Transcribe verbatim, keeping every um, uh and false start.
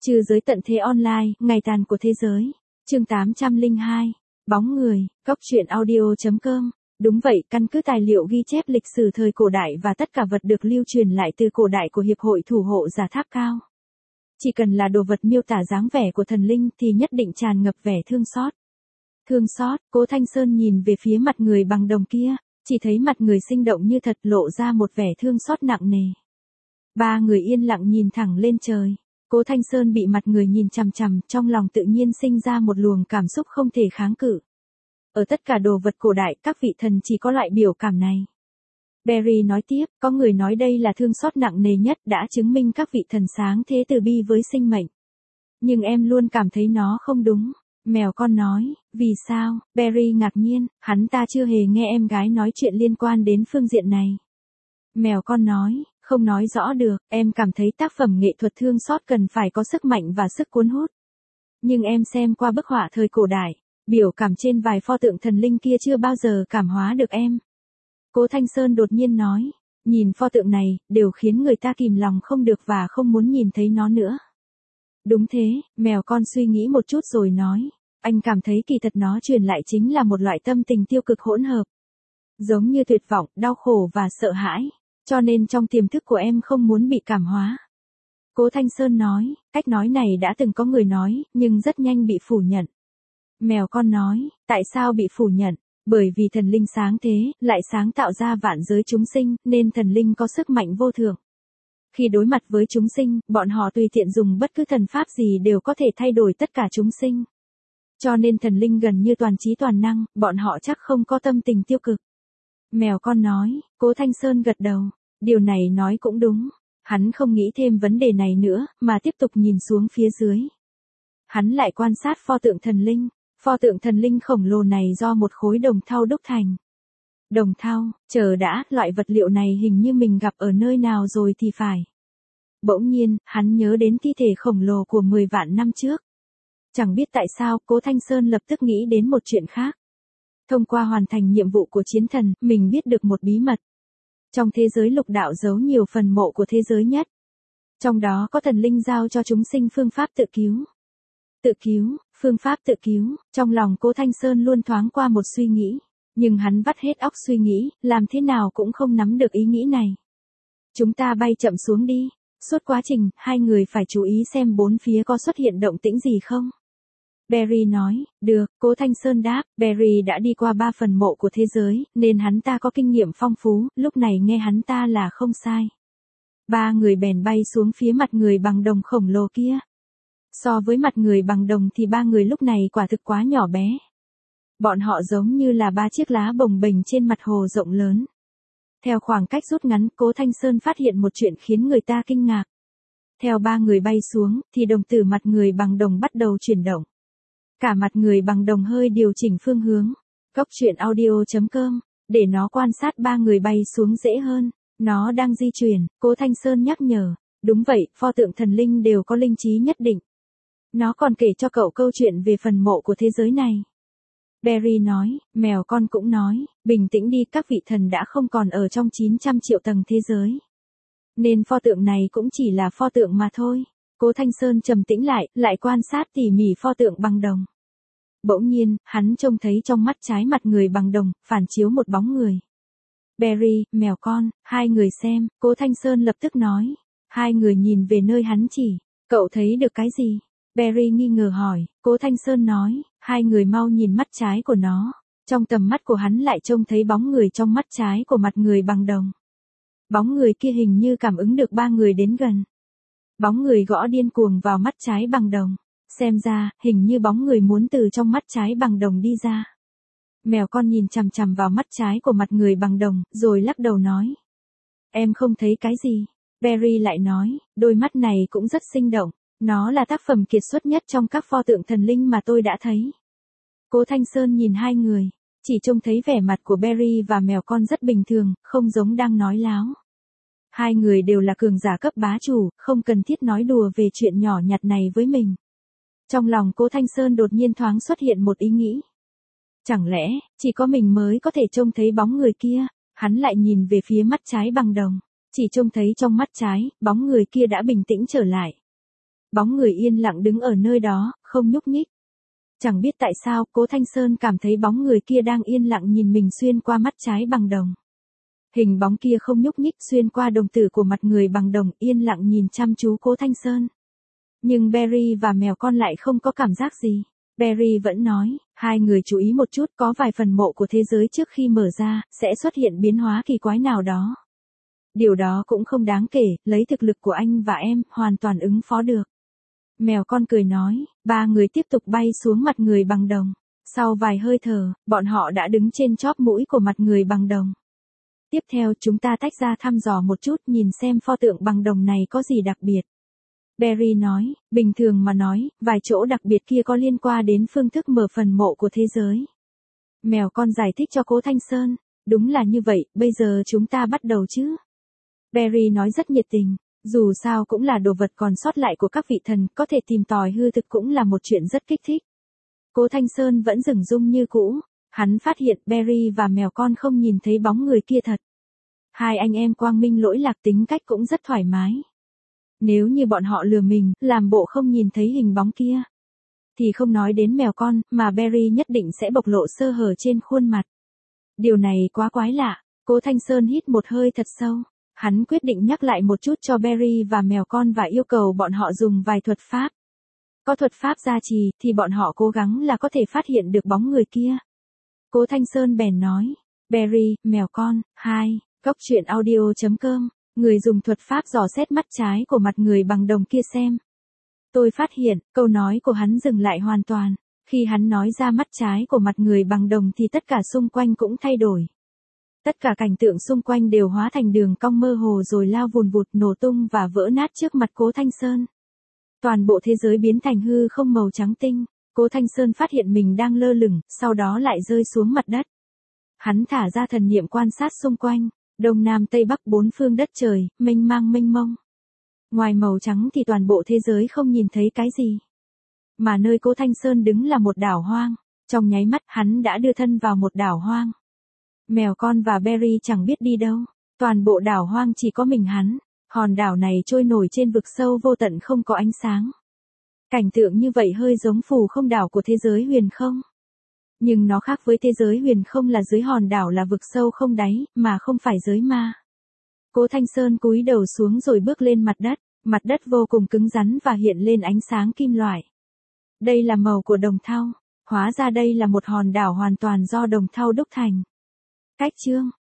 Trừ giới tận thế online, ngày tàn của thế giới. Chương tám trăm lẻ hai. Bóng người, Cóc truyện audio chấm com. Đúng vậy, căn cứ tài liệu ghi chép lịch sử thời cổ đại và tất cả vật được lưu truyền lại từ cổ đại của Hiệp hội Thủ hộ Giả Tháp Cao. Chỉ cần là đồ vật miêu tả dáng vẻ của thần linh thì nhất định tràn ngập vẻ thương xót. Thương xót, Cố Thanh Sơn nhìn về phía mặt người bằng đồng kia, chỉ thấy mặt người sinh động như thật lộ ra một vẻ thương xót nặng nề. Ba người yên lặng nhìn thẳng lên trời. Cố Thanh Sơn bị mặt người nhìn chằm chằm, trong lòng tự nhiên sinh ra một luồng cảm xúc không thể kháng cự. Ở tất cả đồ vật cổ đại, các vị thần chỉ có loại biểu cảm này. Barry nói tiếp, có người nói đây là thương xót nặng nề nhất, đã chứng minh các vị thần sáng thế từ bi với sinh mệnh. Nhưng em luôn cảm thấy nó không đúng. Mèo con nói, vì sao? Barry ngạc nhiên, hắn ta chưa hề nghe em gái nói chuyện liên quan đến phương diện này. Mèo con nói, không nói rõ được, em cảm thấy tác phẩm nghệ thuật thương xót cần phải có sức mạnh và sức cuốn hút. Nhưng em xem qua bức họa thời cổ đại, biểu cảm trên vài pho tượng thần linh kia chưa bao giờ cảm hóa được em. Cố Thanh Sơn đột nhiên nói, nhìn pho tượng này, đều khiến người ta kìm lòng không được và không muốn nhìn thấy nó nữa. Đúng thế, mèo con suy nghĩ một chút rồi nói, anh cảm thấy kỳ thật nó truyền lại chính là một loại tâm tình tiêu cực hỗn hợp. Giống như tuyệt vọng, đau khổ và sợ hãi, cho nên trong tiềm thức của em không muốn bị cảm hóa. Cố Thanh Sơn nói, cách nói này đã từng có người nói, nhưng rất nhanh bị phủ nhận. Mèo con nói, tại sao bị phủ nhận? Bởi vì thần linh sáng thế, lại sáng tạo ra vạn giới chúng sinh, nên thần linh có sức mạnh vô thượng. Khi đối mặt với chúng sinh, bọn họ tùy tiện dùng bất cứ thần pháp gì đều có thể thay đổi tất cả chúng sinh. Cho nên thần linh gần như toàn trí toàn năng, bọn họ chắc không có tâm tình tiêu cực. Mèo con nói, Cố Thanh Sơn gật đầu, điều này nói cũng đúng. Hắn không nghĩ thêm vấn đề này nữa, mà tiếp tục nhìn xuống phía dưới. Hắn lại quan sát pho tượng thần linh. Pho tượng thần linh khổng lồ này do một khối đồng thau đúc thành. Đồng thau, chờ đã, loại vật liệu này hình như mình gặp ở nơi nào rồi thì phải. Bỗng nhiên, hắn nhớ đến thi thể khổng lồ của mười vạn năm trước. Chẳng biết tại sao, Cố Thanh Sơn lập tức nghĩ đến một chuyện khác. Thông qua hoàn thành nhiệm vụ của chiến thần, mình biết được một bí mật. Trong thế giới lục đạo giấu nhiều phần mộ của thế giới nhất. Trong đó có thần linh giao cho chúng sinh phương pháp tự cứu. Tự cứu, phương pháp tự cứu, trong lòng Cố Thanh Sơn luôn thoáng qua một suy nghĩ. Nhưng hắn vắt hết óc suy nghĩ, làm thế nào cũng không nắm được ý nghĩ này. Chúng ta bay chậm xuống đi. Suốt quá trình, hai người phải chú ý xem bốn phía có xuất hiện động tĩnh gì không. Barry nói, được, Cố Thanh Sơn đáp, Barry đã đi qua ba phần mộ của thế giới, nên hắn ta có kinh nghiệm phong phú, lúc này nghe hắn ta là không sai. Ba người bèn bay xuống phía mặt người bằng đồng khổng lồ kia. So với mặt người bằng đồng thì ba người lúc này quả thực quá nhỏ bé. Bọn họ giống như là ba chiếc lá bồng bềnh trên mặt hồ rộng lớn. Theo khoảng cách rút ngắn, Cố Thanh Sơn phát hiện một chuyện khiến người ta kinh ngạc. Theo ba người bay xuống, thì đồng tử mặt người bằng đồng bắt đầu chuyển động. Cả mặt người bằng đồng hơi điều chỉnh phương hướng. Cóc truyện audio chấm com, để nó quan sát ba người bay xuống dễ hơn. Nó đang di chuyển, Cố Thanh Sơn nhắc nhở. Đúng vậy, pho tượng thần linh đều có linh trí nhất định. Nó còn kể cho cậu câu chuyện về phần mộ của thế giới này. Barry nói, mèo con cũng nói, bình tĩnh đi, các vị thần đã không còn ở trong chín trăm triệu tầng thế giới. Nên pho tượng này cũng chỉ là pho tượng mà thôi. Cố Thanh Sơn trầm tĩnh lại, lại quan sát tỉ mỉ pho tượng bằng đồng. Bỗng nhiên, hắn trông thấy trong mắt trái mặt người bằng đồng, phản chiếu một bóng người. Barry, mèo con, hai người xem, Cố Thanh Sơn lập tức nói. Hai người nhìn về nơi hắn chỉ, cậu thấy được cái gì? Barry nghi ngờ hỏi, Cố Thanh Sơn nói, hai người mau nhìn mắt trái của nó. Trong tầm mắt của hắn lại trông thấy bóng người trong mắt trái của mặt người bằng đồng. Bóng người kia hình như cảm ứng được ba người đến gần. Bóng người gõ điên cuồng vào mắt trái bằng đồng. Xem ra, hình như bóng người muốn từ trong mắt trái bằng đồng đi ra. Mèo con nhìn chằm chằm vào mắt trái của mặt người bằng đồng, rồi lắc đầu nói. Em không thấy cái gì. Barry lại nói, đôi mắt này cũng rất sinh động. Nó là tác phẩm kiệt xuất nhất trong các pho tượng thần linh mà tôi đã thấy. Cố Thanh Sơn nhìn hai người, chỉ trông thấy vẻ mặt của Barry và mèo con rất bình thường, không giống đang nói láo. Hai người đều là cường giả cấp bá chủ, không cần thiết nói đùa về chuyện nhỏ nhặt này với mình. Trong lòng Cố Thanh Sơn đột nhiên thoáng xuất hiện một ý nghĩ. Chẳng lẽ, chỉ có mình mới có thể trông thấy bóng người kia? Hắn lại nhìn về phía mắt trái bằng đồng, chỉ trông thấy trong mắt trái, bóng người kia đã bình tĩnh trở lại. Bóng người yên lặng đứng ở nơi đó, không nhúc nhích. Chẳng biết tại sao, Cố Thanh Sơn cảm thấy bóng người kia đang yên lặng nhìn mình xuyên qua mắt trái bằng đồng. Hình bóng kia không nhúc nhích xuyên qua đồng tử của mặt người bằng đồng, yên lặng nhìn chăm chú Cố Thanh Sơn. Nhưng Berry và mèo con lại không có cảm giác gì. Berry vẫn nói, hai người chú ý một chút, có vài phần mộ của thế giới trước khi mở ra, sẽ xuất hiện biến hóa kỳ quái nào đó. Điều đó cũng không đáng kể, lấy thực lực của anh và em, hoàn toàn ứng phó được. Mèo con cười nói, ba người tiếp tục bay xuống mặt người bằng đồng. Sau vài hơi thở, bọn họ đã đứng trên chóp mũi của mặt người bằng đồng. Tiếp theo chúng ta tách ra thăm dò một chút nhìn xem pho tượng bằng đồng này có gì đặc biệt. Berry nói, bình thường mà nói, vài chỗ đặc biệt kia có liên quan đến phương thức mở phần mộ của thế giới. Mèo con giải thích cho Cố Thanh Sơn, đúng là như vậy, bây giờ chúng ta bắt đầu chứ. Berry nói rất nhiệt tình, dù sao cũng là đồ vật còn sót lại của các vị thần, có thể tìm tòi hư thực cũng là một chuyện rất kích thích. Cố Thanh Sơn vẫn dửng dưng như cũ, hắn phát hiện Berry và mèo con không nhìn thấy bóng người kia thật. Hai anh em quang minh lỗi lạc tính cách cũng rất thoải mái. Nếu như bọn họ lừa mình, làm bộ không nhìn thấy hình bóng kia, thì không nói đến mèo con, mà Berry nhất định sẽ bộc lộ sơ hở trên khuôn mặt. Điều này quá quái lạ, Cố Thanh Sơn hít một hơi thật sâu. Hắn quyết định nhắc lại một chút cho Berry và mèo con và yêu cầu bọn họ dùng vài thuật pháp. Có thuật pháp gia trì, thì bọn họ cố gắng là có thể phát hiện được bóng người kia. Cố Thanh Sơn bèn nói, Berry, mèo con, hai, góc truyện audio chấm com, người dùng thuật pháp dò xét mắt trái của mặt người bằng đồng kia xem. Tôi phát hiện, câu nói của hắn dừng lại hoàn toàn. Khi hắn nói ra mắt trái của mặt người bằng đồng thì tất cả xung quanh cũng thay đổi. Tất cả cảnh tượng xung quanh đều hóa thành đường cong mơ hồ rồi lao vùn vụt nổ tung và vỡ nát trước mặt Cố Thanh Sơn. Toàn bộ thế giới biến thành hư không màu trắng tinh. Cố Thanh Sơn phát hiện mình đang lơ lửng, sau đó lại rơi xuống mặt đất. Hắn thả ra thần niệm quan sát xung quanh, đông nam tây bắc bốn phương đất trời, mênh mang mênh mông. Ngoài màu trắng thì toàn bộ thế giới không nhìn thấy cái gì. Mà nơi Cố Thanh Sơn đứng là một đảo hoang, trong nháy mắt hắn đã đưa thân vào một đảo hoang. Mèo con và Berry chẳng biết đi đâu, toàn bộ đảo hoang chỉ có mình hắn, hòn đảo này trôi nổi trên vực sâu vô tận không có ánh sáng. Cảnh tượng như vậy hơi giống phù không đảo của thế giới huyền không. Nhưng nó khác với thế giới huyền không là dưới hòn đảo là vực sâu không đáy, mà không phải giới ma. Cố Thanh Sơn cúi đầu xuống rồi bước lên mặt đất, mặt đất vô cùng cứng rắn và hiện lên ánh sáng kim loại. Đây là màu của đồng thau, hóa ra đây là một hòn đảo hoàn toàn do đồng thau đúc thành. Cách chương